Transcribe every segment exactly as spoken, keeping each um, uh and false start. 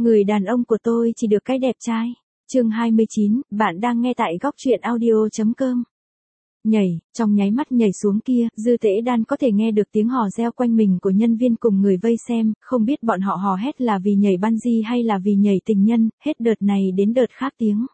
Người đàn ông của tôi chỉ được cái đẹp trai. Chương hai mươi chín, bạn đang nghe tại góc truyện audio chấm com. Nhảy, trong nháy mắt nhảy xuống kia, Dư Tễ Đan có thể nghe được tiếng hò reo quanh mình của nhân viên cùng người vây xem, không biết bọn họ hò hét là vì nhảy bungee hay là vì nhảy tình nhân, hết đợt này đến đợt khác tiếng.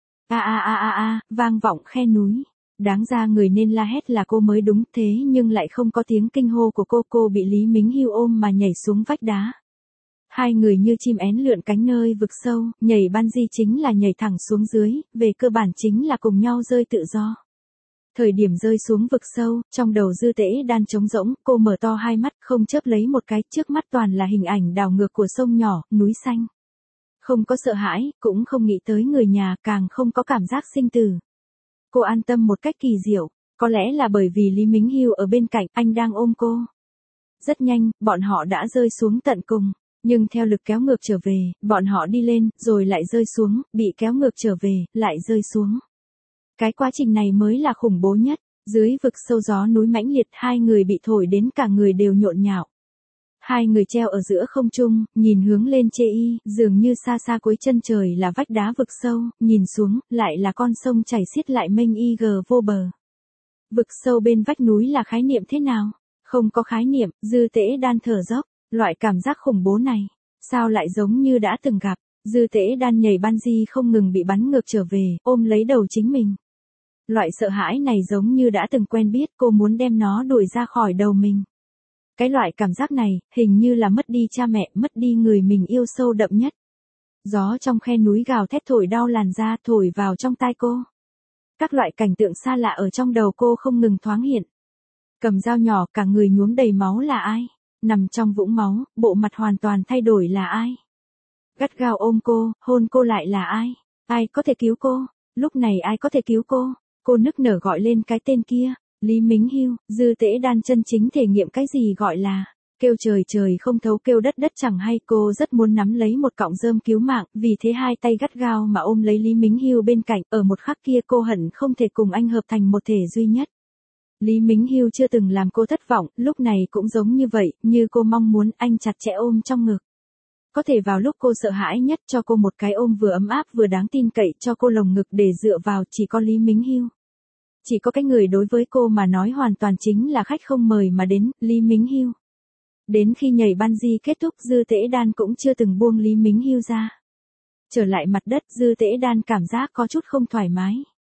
A a a a a, vang vọng khe núi. Đáng ra người nên la hét là cô mới đúng, thế nhưng lại không có tiếng kinh hô của cô, cô bị Lý Mính Hiêu ôm mà nhảy xuống vách đá. Hai người như chim én lượn cánh nơi vực sâu, nhảy bungee chính là nhảy thẳng xuống dưới, về cơ bản chính là cùng nhau rơi tự do. Thời điểm rơi xuống vực sâu, trong đầu Dư Tễ Đan trống rỗng, cô mở to hai mắt, không chớp lấy một cái, trước mắt toàn là hình ảnh đảo ngược của sông nhỏ, núi xanh. Không có sợ hãi, cũng không nghĩ tới người nhà, càng không có cảm giác sinh tử. Cô an tâm một cách kỳ diệu, có lẽ là bởi vì Lý Mính Hiêu ở bên cạnh, anh đang ôm cô. Rất nhanh, bọn họ đã rơi xuống tận cùng. Nhưng theo lực kéo ngược trở về, bọn họ đi lên, rồi lại rơi xuống, bị kéo ngược trở về, lại rơi xuống. Cái quá trình này mới là khủng bố nhất. Dưới vực sâu gió núi mãnh liệt, hai người bị thổi đến cả người đều nhộn nhạo. Hai người treo ở giữa không trung, nhìn hướng lên chê y, dường như xa xa cuối chân trời là vách đá vực sâu, nhìn xuống, lại là con sông chảy xiết lại mênh y gờ vô bờ. Vực sâu bên vách núi là khái niệm thế nào? Không có khái niệm, Dư Tễ Đan thở dốc. Loại cảm giác khủng bố này, sao lại giống như đã từng gặp. Dư Tễ Đan nhảy bungee không ngừng bị bắn ngược trở về, ôm lấy đầu chính mình. Loại sợ hãi này giống như đã từng quen biết, cô muốn đem nó đuổi ra khỏi đầu mình. Cái loại cảm giác này, hình như là mất đi cha mẹ, mất đi người mình yêu sâu đậm nhất. Gió trong khe núi gào thét thổi đau làn da, thổi vào trong tai cô. Các loại cảnh tượng xa lạ ở trong đầu cô không ngừng thoáng hiện. Cầm dao nhỏ, cả người nhuốm đầy máu là ai? Nằm trong vũng máu, bộ mặt hoàn toàn thay đổi là ai? Gắt gao ôm cô, hôn cô lại là ai? Ai có thể cứu cô? Lúc này ai có thể cứu cô? Cô nức nở gọi lên cái tên kia. Lý Mính Hiêu. Dư Tễ Đan chân chính thể nghiệm cái gì gọi là kêu trời trời không thấu, kêu đất đất chẳng hay. Cô rất muốn nắm lấy một cọng rơm cứu mạng, vì thế hai tay gắt gao mà ôm lấy Lý Mính Hiêu bên cạnh. Ở một khắc kia cô hận không thể cùng anh hợp thành một thể duy nhất. Lý Mính Hiêu chưa từng làm cô thất vọng, lúc này cũng giống như vậy, như cô mong muốn, anh chặt chẽ ôm trong ngực. Có thể vào lúc cô sợ hãi nhất cho cô một cái ôm vừa ấm áp vừa đáng tin cậy, cho cô lồng ngực để dựa vào, chỉ có Lý Mính Hiêu. Chỉ có cái người đối với cô mà nói hoàn toàn chính là khách không mời mà đến, Lý Mính Hiêu. Đến khi nhảy bungee kết thúc, Dư Tễ Đan cũng chưa từng buông Lý Mính Hiêu ra. Trở lại mặt đất, Dư Tễ Đan cảm giác có chút không thoải mái.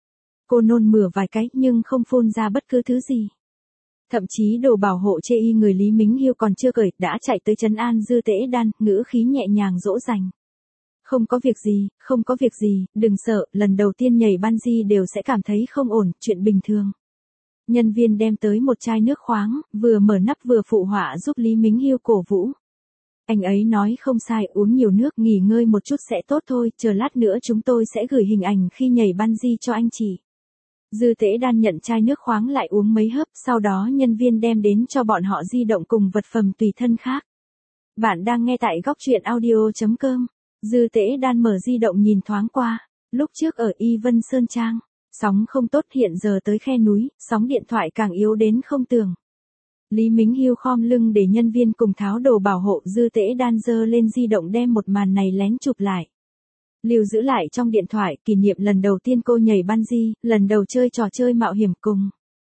Cô nôn mửa vài cái nhưng không phun ra bất cứ thứ gì. Thậm chí đồ bảo hộ chê y người Lý Mính Hiêu còn chưa cởi, đã chạy tới trấn an Dư Tễ Đan, ngữ khí nhẹ nhàng dỗ dành. Không có việc gì, không có việc gì, đừng sợ, lần đầu tiên nhảy bungee đều sẽ cảm thấy không ổn, chuyện bình thường. Nhân viên đem tới một chai nước khoáng, vừa mở nắp vừa phụ họa giúp Lý Mính Hiêu cổ vũ. Anh ấy nói không sai, uống nhiều nước, nghỉ ngơi một chút sẽ tốt thôi, chờ lát nữa chúng tôi sẽ gửi hình ảnh khi nhảy bungee cho anh chị. Dư Tễ Đan nhận chai nước khoáng lại uống mấy hớp, sau đó nhân viên đem đến cho bọn họ di động cùng vật phẩm tùy thân khác. Bạn đang nghe tại góc truyện audio chấm com. Dư Tễ Đan mở di động nhìn thoáng qua. Lúc trước ở Y Vân Sơn Trang, sóng không tốt, hiện giờ tới khe núi, sóng điện thoại càng yếu đến không tưởng. Lý Mính Hiêu khom lưng để nhân viên cùng tháo đồ bảo hộ, Dư Tễ Đan giơ lên di động đem một màn này lén chụp lại. Lưu giữ lại trong điện thoại, kỷ niệm lần đầu tiên cô nhảy bungee, lần đầu chơi trò chơi mạo hiểm cùng.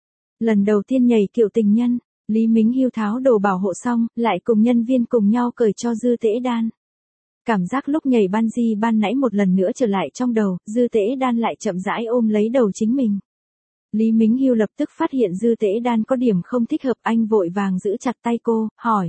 Lần đầu tiên nhảy kiểu tình nhân, Lý Mính Hiêu tháo đồ bảo hộ xong, lại cùng nhân viên cùng nhau cởi cho Dư Tễ Đan. Cảm giác lúc nhảy bungee ban nãy một lần nữa trở lại trong đầu, Dư Tễ Đan lại chậm rãi ôm lấy đầu chính mình. Lý Mính Hiêu lập tức phát hiện Dư Tễ Đan có điểm không thích hợp, anh vội vàng giữ chặt tay cô, hỏi.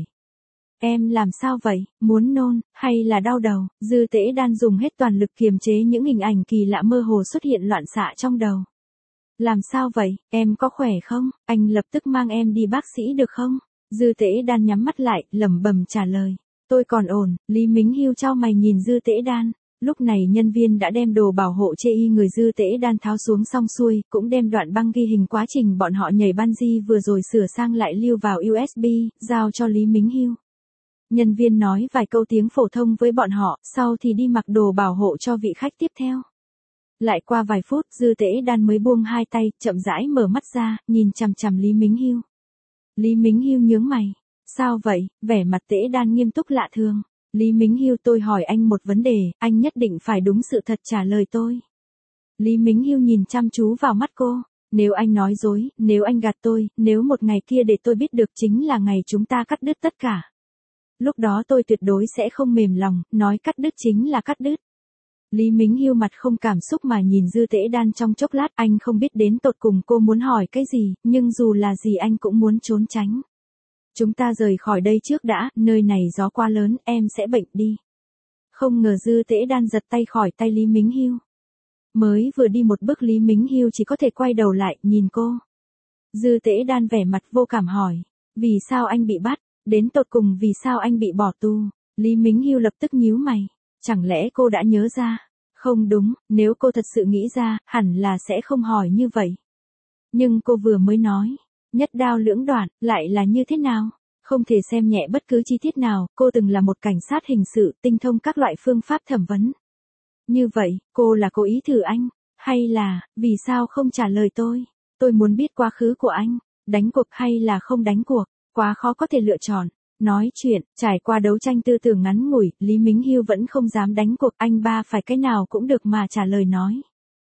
Em làm sao vậy, muốn nôn, hay là đau đầu? Dư Tễ Đan dùng hết toàn lực kiềm chế những hình ảnh kỳ lạ mơ hồ xuất hiện loạn xạ trong đầu. Làm sao vậy, em có khỏe không? Anh lập tức mang em đi bác sĩ được không? Dư Tễ Đan nhắm mắt lại, lẩm bẩm trả lời. Tôi còn ổn. Lý Mính Hiêu chau mày nhìn Dư Tễ Đan. Lúc này nhân viên đã đem đồ bảo hộ chê y người Dư Tễ Đan tháo xuống xong xuôi, cũng đem đoạn băng ghi hình quá trình bọn họ nhảy bungee vừa rồi sửa sang lại lưu vào u ét bê, giao cho Lý Mính Hiêu. Nhân viên nói vài câu tiếng phổ thông với bọn họ, sau thì đi mặc đồ bảo hộ cho vị khách tiếp theo. Lại qua vài phút, Dư Tễ Đan mới buông hai tay, chậm rãi mở mắt ra, nhìn chằm chằm Lý Mính Hiêu. Lý Mính Hiêu nhướng mày. Sao vậy? Vẻ mặt Tễ Đan nghiêm túc lạ thường. Lý Mính Hiêu, tôi hỏi anh một vấn đề, anh nhất định phải đúng sự thật trả lời tôi. Lý Mính Hiêu nhìn chăm chú vào mắt cô. Nếu anh nói dối, nếu anh gạt tôi, nếu một ngày kia để tôi biết được chính là ngày chúng ta cắt đứt tất cả. Lúc đó tôi tuyệt đối sẽ không mềm lòng, nói cắt đứt chính là cắt đứt. Lý Mính Hiêu mặt không cảm xúc mà nhìn Dư Tễ Đan trong chốc lát, anh không biết đến tột cùng cô muốn hỏi cái gì, nhưng dù là gì anh cũng muốn trốn tránh. Chúng ta rời khỏi đây trước đã, nơi này gió quá lớn, em sẽ bệnh đi. Không ngờ Dư Tễ Đan giật tay khỏi tay Lý Mính Hiêu. Mới vừa đi một bước Lý Mính Hiêu chỉ có thể quay đầu lại, nhìn cô. Dư Tễ Đan vẻ mặt vô cảm hỏi, vì sao anh bị bắt, đến tột cùng vì sao anh bị bỏ tù. Lý Mính Hiêu lập tức nhíu mày, chẳng lẽ cô đã nhớ ra? Không đúng, nếu cô thật sự nghĩ ra, hẳn là sẽ không hỏi như vậy. Nhưng cô vừa mới nói, nhất đao lưỡng đoạn, lại là như thế nào? Không thể xem nhẹ bất cứ chi tiết nào, cô từng là một cảnh sát hình sự, tinh thông các loại phương pháp thẩm vấn. Như vậy, cô là cố ý thử anh, hay là, vì sao không trả lời tôi? Tôi muốn biết quá khứ của anh, đánh cuộc hay là không đánh cuộc, quá khó có thể lựa chọn. Nói chuyện, trải qua đấu tranh tư tưởng ngắn ngủi, Lý Mính Hiêu vẫn không dám đánh cuộc, anh ba phải cái nào cũng được mà trả lời nói.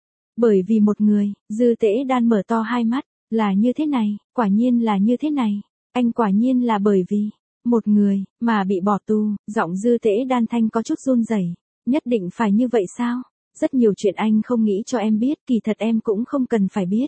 Bởi vì một người, Dư Tễ Đan mở to hai mắt, là như thế này, quả nhiên là như thế này, anh quả nhiên là bởi vì, một người, mà bị bỏ tù, giọng Dư Tễ Đan thanh có chút run rẩy. Nhất định phải như vậy sao? Rất nhiều chuyện anh không nghĩ cho em biết, kỳ thật em cũng không cần phải biết.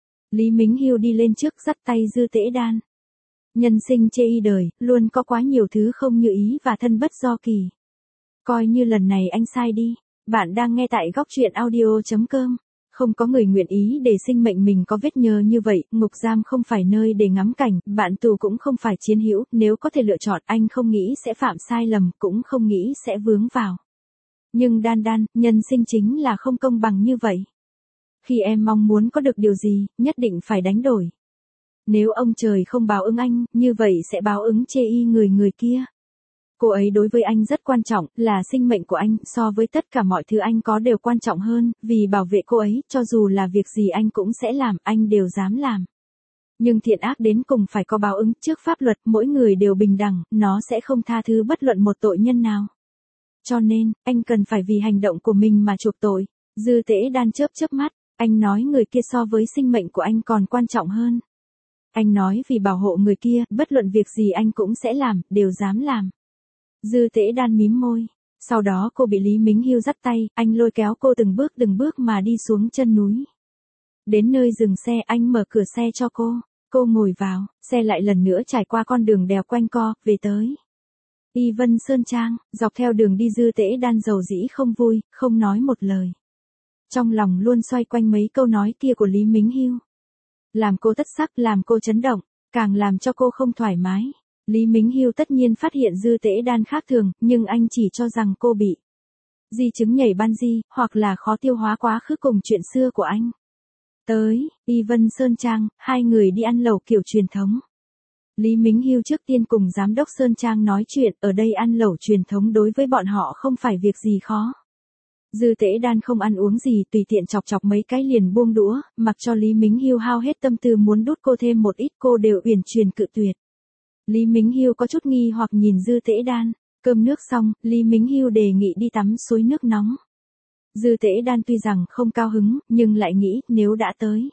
Lý Mính Hiêu đi lên trước dắt tay Dư Tễ Đan. Nhân sinh chê y đời, luôn có quá nhiều thứ không như ý và thân bất do kỳ. Coi như lần này anh sai đi. Bạn đang nghe tại góc truyện audio chấm com. Không có người nguyện ý để sinh mệnh mình có vết nhơ như vậy, ngục giam không phải nơi để ngắm cảnh, bạn tù cũng không phải chiến hữu, nếu có thể lựa chọn anh không nghĩ sẽ phạm sai lầm, cũng không nghĩ sẽ vướng vào. Nhưng Đan Đan, nhân sinh chính là không công bằng như vậy. Khi em mong muốn có được điều gì, nhất định phải đánh đổi. Nếu ông trời không báo ứng anh, như vậy sẽ báo ứng chê y người người kia. Cô ấy đối với anh rất quan trọng, là sinh mệnh của anh, so với tất cả mọi thứ anh có đều quan trọng hơn, vì bảo vệ cô ấy, cho dù là việc gì anh cũng sẽ làm, anh đều dám làm. Nhưng thiện ác đến cùng phải có báo ứng, trước pháp luật, mỗi người đều bình đẳng, nó sẽ không tha thứ bất luận một tội nhân nào. Cho nên, anh cần phải vì hành động của mình mà chuộc tội. Dư Tễ Đan chớp chớp mắt, anh nói người kia so với sinh mệnh của anh còn quan trọng hơn. Anh nói vì bảo hộ người kia, bất luận việc gì anh cũng sẽ làm, đều dám làm. Dư Tễ Đan mím môi. Sau đó cô bị Lý Mính Hiêu dắt tay, anh lôi kéo cô từng bước từng bước mà đi xuống chân núi. Đến nơi dừng xe anh mở cửa xe cho cô. Cô ngồi vào, xe lại lần nữa trải qua con đường đèo quanh co, về tới Y Vân Sơn Trang. Dọc theo đường đi Dư Tễ Đan dầu dĩ không vui, không nói một lời. Trong lòng luôn xoay quanh mấy câu nói kia của Lý Mính Hiêu. Làm cô thất sắc, làm cô chấn động, càng làm cho cô không thoải mái. Lý Mính Hiêu tất nhiên phát hiện Dư Tễ Đan khác thường, nhưng anh chỉ cho rằng cô bị di chứng nhảy bungee, hoặc là khó tiêu hóa quá khứ cùng chuyện xưa của anh. Tới Y Vân Sơn Trang, hai người đi ăn lẩu kiểu truyền thống. Lý Mính Hiêu trước tiên cùng giám đốc Sơn Trang nói chuyện, ở đây ăn lẩu truyền thống đối với bọn họ không phải việc gì khó. Dư Tễ Đan không ăn uống gì, tùy tiện chọc chọc mấy cái liền buông đũa, mặc cho Lý Mính Hiêu hao hết tâm tư muốn đút cô thêm một ít, cô đều uyển chuyển cự tuyệt. Lý Mính Hiêu có chút nghi hoặc nhìn Dư Tễ Đan, cơm nước xong, Lý Mính Hiêu đề nghị đi tắm suối nước nóng. Dư Tễ Đan tuy rằng không cao hứng, nhưng lại nghĩ, nếu đã tới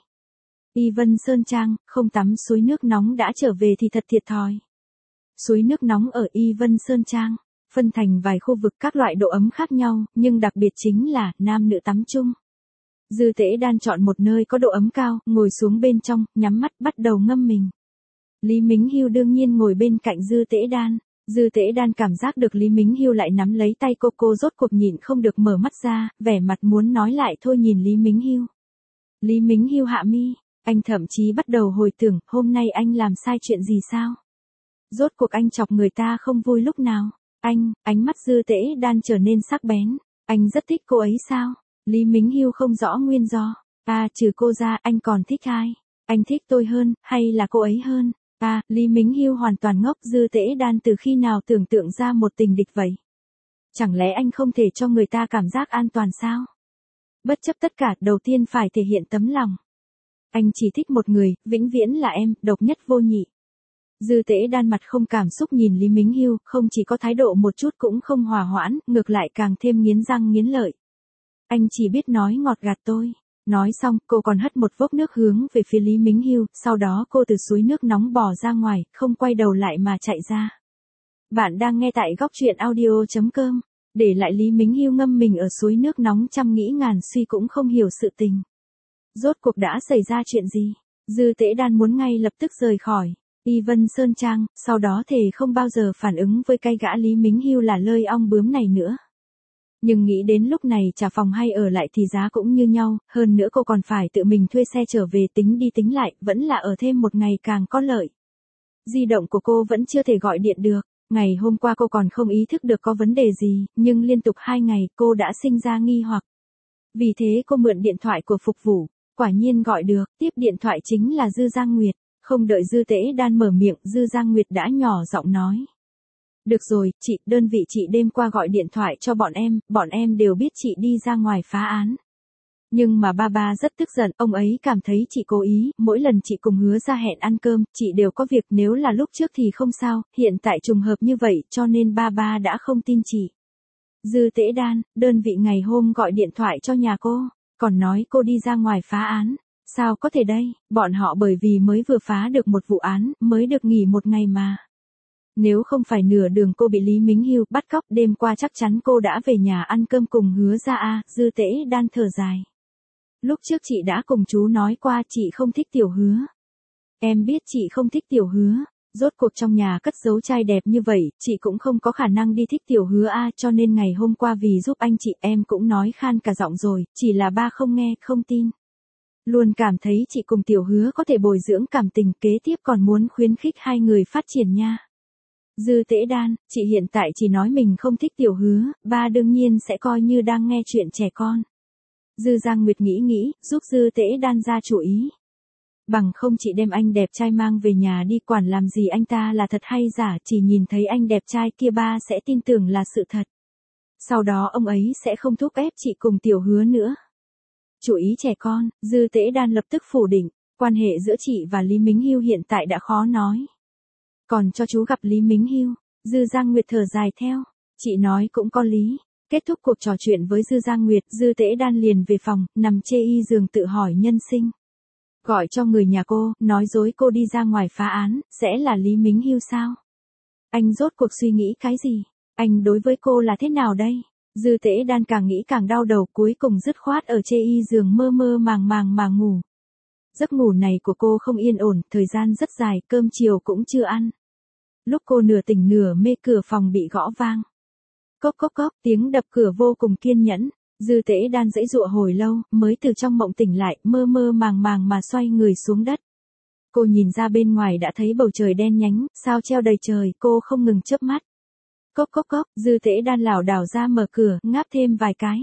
Y Vân Sơn Trang, không tắm suối nước nóng đã trở về thì thật thiệt thòi. Suối nước nóng ở Y Vân Sơn Trang, phân thành vài khu vực các loại độ ấm khác nhau, nhưng đặc biệt chính là, nam nữ tắm chung. Dư Tễ Đan chọn một nơi có độ ấm cao, ngồi xuống bên trong, nhắm mắt bắt đầu ngâm mình. Lý Mính Hiêu đương nhiên ngồi bên cạnh Dư Tễ Đan. Dư Tễ Đan cảm giác được Lý Mính Hiêu lại nắm lấy tay cô, cô rốt cuộc nhịn không được mở mắt ra, vẻ mặt muốn nói lại thôi nhìn Lý Mính Hiêu. Lý Mính Hiêu hạ mi, anh thậm chí bắt đầu hồi tưởng, hôm nay anh làm sai chuyện gì sao? Rốt cuộc anh chọc người ta không vui lúc nào? Anh, ánh mắt Dư Tễ Đan trở nên sắc bén. Anh rất thích cô ấy sao? Lý Mính Hiêu không rõ nguyên do. À, trừ cô ra, anh còn thích ai? Anh thích tôi hơn, hay là cô ấy hơn? À, Lý Mính Hiêu hoàn toàn ngốc. Dư Tễ Đan từ khi nào tưởng tượng ra một tình địch vậy? Chẳng lẽ anh không thể cho người ta cảm giác an toàn sao? Bất chấp tất cả, đầu tiên phải thể hiện tấm lòng. Anh chỉ thích một người, vĩnh viễn là em, độc nhất vô nhị. Dư Tễ Đan mặt không cảm xúc nhìn Lý Mính Hiêu, không chỉ có thái độ một chút cũng không hòa hoãn, ngược lại càng thêm nghiến răng nghiến lợi. Anh chỉ biết nói ngọt gạt tôi. Nói xong, cô còn hất một vốc nước hướng về phía Lý Mính Hiêu, sau đó cô từ suối nước nóng bò ra ngoài, không quay đầu lại mà chạy ra. Bạn đang nghe tại góc truyện audio chấm com. Để lại Lý Mính Hiêu ngâm mình ở suối nước nóng trăm nghĩ ngàn suy cũng không hiểu sự tình. Rốt cuộc đã xảy ra chuyện gì? Dư Tễ Đan muốn ngay lập tức rời khỏi Y Vân Sơn Trang, sau đó thề không bao giờ phản ứng với cái gã Lý Mính Hiêu là lơi ong bướm này nữa. Nhưng nghĩ đến lúc này trả phòng hay ở lại thì giá cũng như nhau, hơn nữa cô còn phải tự mình thuê xe trở về, tính đi tính lại, vẫn là ở thêm một ngày càng có lợi. Di động của cô vẫn chưa thể gọi điện được, ngày hôm qua cô còn không ý thức được có vấn đề gì, nhưng liên tục hai ngày cô đã sinh ra nghi hoặc. Vì thế cô mượn điện thoại của phục vụ, quả nhiên gọi được, tiếp điện thoại chính là Dư Giang Nguyệt, không đợi Dư Tễ Đan mở miệng, Dư Giang Nguyệt đã nhỏ giọng nói. Được rồi, chị, đơn vị chị đêm qua gọi điện thoại cho bọn em, bọn em đều biết chị đi ra ngoài phá án. Nhưng mà ba ba rất tức giận, ông ấy cảm thấy chị cố ý, mỗi lần chị cùng Hứa ra hẹn ăn cơm, chị đều có việc, nếu là lúc trước thì không sao, hiện tại trùng hợp như vậy, cho nên ba ba đã không tin chị. Dư Tễ Đan, đơn vị ngày hôm gọi điện thoại cho nhà cô, còn nói cô đi ra ngoài phá án. Sao có thể đây, bọn họ bởi vì mới vừa phá được một vụ án, mới được nghỉ một ngày mà. Nếu không phải nửa đường cô bị Lý Mính Hiêu bắt cóc, đêm qua chắc chắn cô đã về nhà ăn cơm cùng Hứa ra a. Dư Tễ Đan thở dài. Lúc trước chị đã cùng chú nói qua chị không thích Tiểu Hứa. Em biết chị không thích Tiểu Hứa, rốt cuộc trong nhà cất giấu trai đẹp như vậy, chị cũng không có khả năng đi thích Tiểu Hứa a, cho nên ngày hôm qua vì giúp anh chị em cũng nói khan cả giọng rồi, chỉ là ba không nghe, không tin. Luôn cảm thấy chị cùng Tiểu Hứa có thể bồi dưỡng cảm tình, kế tiếp còn muốn khuyến khích hai người phát triển nha. Dư Tễ Đan, chị hiện tại chỉ nói mình không thích Tiểu Hứa, ba đương nhiên sẽ coi như đang nghe chuyện trẻ con. Dư Giang Nguyệt nghĩ nghĩ, giúp Dư Tễ Đan ra chủ ý. Bằng không chị đem anh đẹp trai mang về nhà đi, quản làm gì anh ta là thật hay giả, chỉ nhìn thấy anh đẹp trai kia ba sẽ tin tưởng là sự thật. Sau đó ông ấy sẽ không thúc ép chị cùng Tiểu Hứa nữa. Chủ ý trẻ con, Dư Tễ Đan lập tức phủ định, quan hệ giữa chị và Lý Mính Hiêu hiện tại đã khó nói. Còn cho chú gặp Lý Mính Hiêu, Dư Giang Nguyệt thở dài theo, chị nói cũng có lý. Kết thúc cuộc trò chuyện với Dư Giang Nguyệt, Dư Tễ Đan liền về phòng, nằm chê y giường tự hỏi nhân sinh. Gọi cho người nhà cô, nói dối cô đi ra ngoài phá án, sẽ là Lý Mính Hiêu sao? Anh rốt cuộc suy nghĩ cái gì? Anh đối với cô là thế nào đây? Dư Tễ Đan càng nghĩ càng đau đầu, cuối cùng dứt khoát ở chê y giường mơ mơ màng màng mà ngủ. Giấc ngủ này của cô không yên ổn, thời gian rất dài, cơm chiều cũng chưa ăn. Lúc cô nửa tỉnh nửa mê, cửa phòng bị gõ vang. Cốc cốc cốc, tiếng đập cửa vô cùng kiên nhẫn. Dư Tễ Đan giãy giụa hồi lâu, mới từ trong mộng tỉnh lại, mơ mơ màng màng mà xoay người xuống đất. Cô nhìn ra bên ngoài đã thấy bầu trời đen nhánh, sao treo đầy trời, cô không ngừng chớp mắt. Cốc cốc cốc, Dư Tễ Đan lảo đảo ra mở cửa, ngáp thêm vài cái.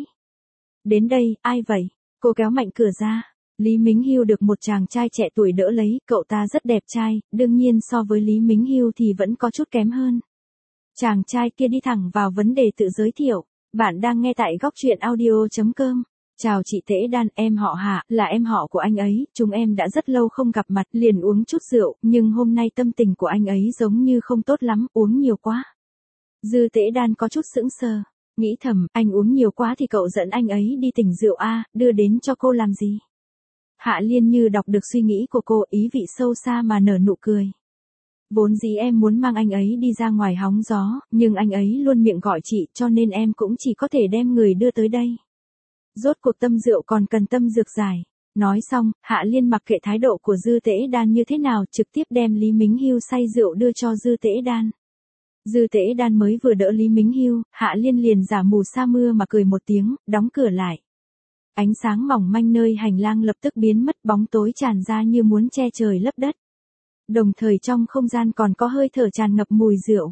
Đến đây, ai vậy? Cô kéo mạnh cửa ra. Lý Mính Hiêu được một chàng trai trẻ tuổi đỡ lấy, cậu ta rất đẹp trai, đương nhiên so với Lý Mính Hiêu thì vẫn có chút kém hơn. Chàng trai kia đi thẳng vào vấn đề tự giới thiệu. Bạn đang nghe tại góc truyện audio chấm com. Chào chị Tễ Đan, em họ Hạ, là em họ của anh ấy, chúng em đã rất lâu không gặp mặt, liền uống chút rượu, nhưng hôm nay tâm tình của anh ấy giống như không tốt lắm, uống nhiều quá. Dư Tễ Đan có chút sững sờ, nghĩ thầm, anh uống nhiều quá thì cậu dẫn anh ấy đi tỉnh rượu a, đưa đến cho cô làm gì? Hạ Liên như đọc được suy nghĩ của cô, ý vị sâu xa mà nở nụ cười. Vốn dĩ em muốn mang anh ấy đi ra ngoài hóng gió, nhưng anh ấy luôn miệng gọi chị, cho nên em cũng chỉ có thể đem người đưa tới đây. Rốt cuộc tâm rượu còn cần tâm dược giải. Nói xong, Hạ Liên mặc kệ thái độ của Dư Tễ Đan như thế nào, trực tiếp đem Lý Mính Hiêu say rượu đưa cho Dư Tễ Đan. Dư Tễ Đan mới vừa đỡ Lý Mính Hiêu, Hạ Liên liền giả mù sa mưa mà cười một tiếng, đóng cửa lại. Ánh sáng mỏng manh nơi hành lang lập tức biến mất, bóng tối tràn ra như muốn che trời lấp đất. Đồng thời trong không gian còn có hơi thở tràn ngập mùi rượu.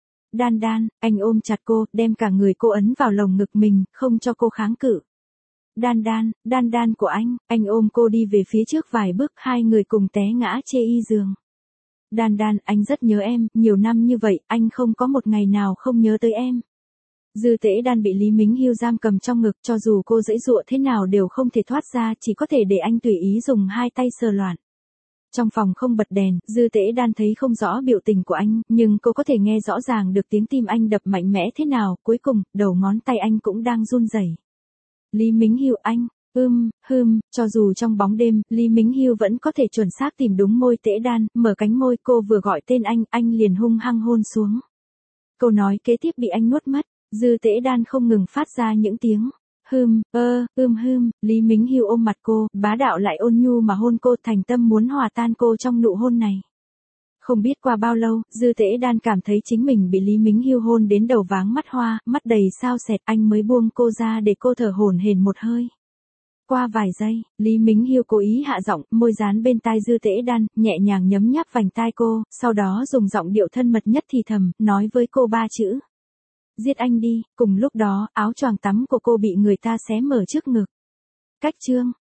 Đan Đan, anh ôm chặt cô, đem cả người cô ấn vào lồng ngực mình, không cho cô kháng cự. Đan Đan, Đan Đan của anh, anh ôm cô đi về phía trước vài bước, hai người cùng té ngã chê y giường. Đan Đan, anh rất nhớ em, nhiều năm như vậy, anh không có một ngày nào không nhớ tới em. Dư Tễ Đan bị Lý Mính Hiêu giam cầm trong ngực, cho dù cô giãy giụa thế nào đều không thể thoát ra, chỉ có thể để anh tùy ý dùng hai tay sờ loạn. Trong phòng không bật đèn, Dư Tễ Đan thấy không rõ biểu tình của anh, nhưng cô có thể nghe rõ ràng được tiếng tim anh đập mạnh mẽ thế nào, cuối cùng, đầu ngón tay anh cũng đang run rẩy. Lý Mính Hiêu anh, ưm, hưm, cho dù trong bóng đêm, Lý Mính Hiêu vẫn có thể chuẩn xác tìm đúng môi Tễ Đan, mở cánh môi cô vừa gọi tên anh, anh liền hung hăng hôn xuống. Câu nói kế tiếp bị anh nuốt mất, Dư Tễ Đan không ngừng phát ra những tiếng hưm, ơ, ưm hưm, Lý Mính Hiêu ôm mặt cô, bá đạo lại ôn nhu mà hôn cô, thành tâm muốn hòa tan cô trong nụ hôn này. Không biết qua bao lâu, Dư Tễ Đan cảm thấy chính mình bị Lý Mính Hiêu hôn đến đầu váng mắt hoa, mắt đầy sao sẹt, anh mới buông cô ra để cô thở hổn hển một hơi. Qua vài giây, Lý Mính Hiêu cố ý hạ giọng, môi dán bên tai Dư Tễ Đan, nhẹ nhàng nhấm nháp vành tai cô, sau đó dùng giọng điệu thân mật nhất thì thầm, nói với cô ba chữ. Giết anh đi, cùng lúc đó, áo choàng tắm của cô bị người ta xé mở trước ngực. Cách chương